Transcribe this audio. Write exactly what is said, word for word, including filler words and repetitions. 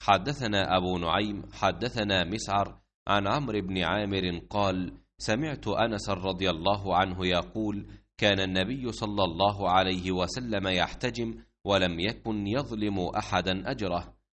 حدثنا أبو نعيم حدثنا مسعر عن عمرو بن عامر قال: سمعت أنس رضي الله عنه يقول: كان النبي صلى الله عليه وسلم يحتجم ولم يكن يظلم أحدا أجره.